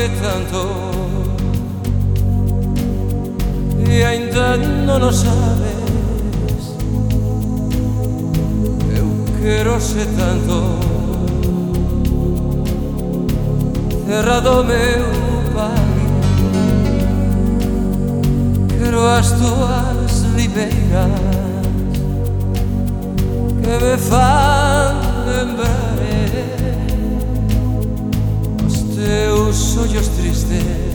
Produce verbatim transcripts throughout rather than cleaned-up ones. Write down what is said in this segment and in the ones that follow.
che tanto e ainda non o sabes. Eu quero se tanto terra do meu pai, quero as tuas libeiras que me fan lembrar os teus ollos tristes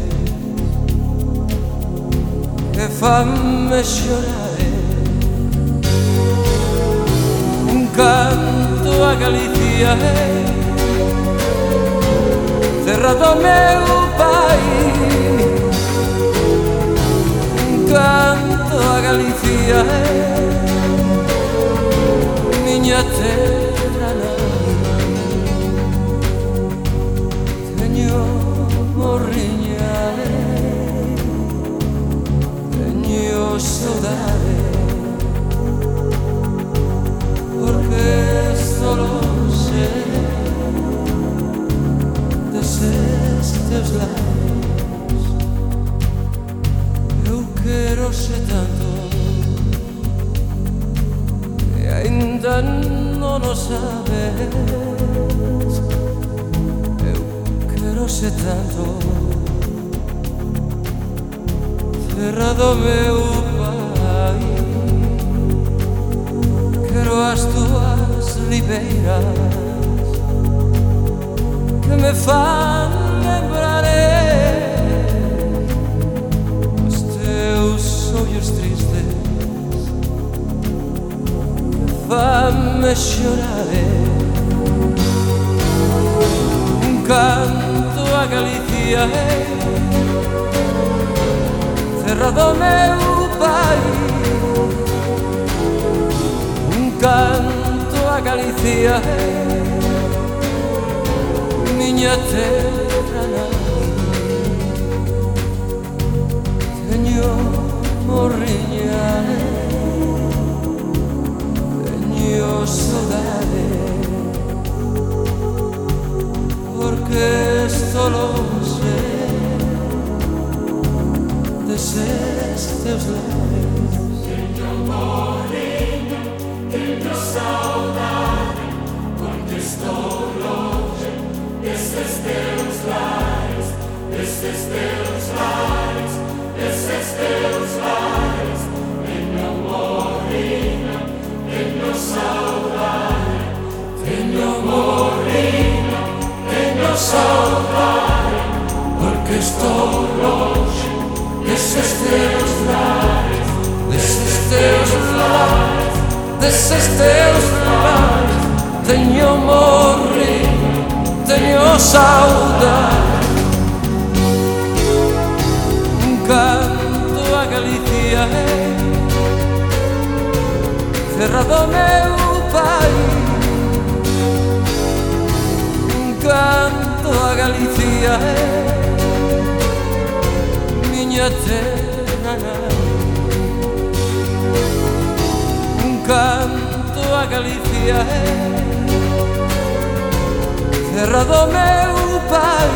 que fanme chorar. Un canto a Galicia, terra do meu pai. Un canto a Galicia, miña terra nai. Teño morriña, teño saudade, porque estou longe deses teus labios. Eu quero se tanto e ainda non o sabes. Eu quero se tanto terra do meu pai, quero as tuas libeiras que me fan lembrar os teus ollos tristes que fan-me chorar. Un canto a Galicia, terra do meu pai. Un canto a Galicia, miña terra nai. Teño morriña, teño saudade, porque estou longe deses teus labios. Teño morriña, teño saudade, porque estou longe desses teus lares, desses teus lares, desses teus lares. Teño morriña, teño saudade, teño morriña, teño saudade, porque estou longe desses teus lares, desses teus lares, desses teus lares. Teño morriña, teño saudade. Un canto a Galicia, terra do meu pai. Un canto a Galicia, miña terra nai. Un canto a Galicia, terra do meu pai.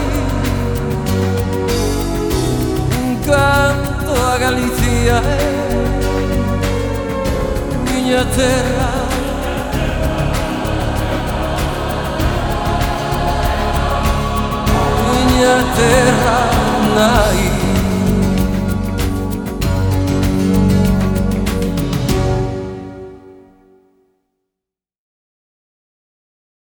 Un canto a Galicia, miña terra, miña terra nai.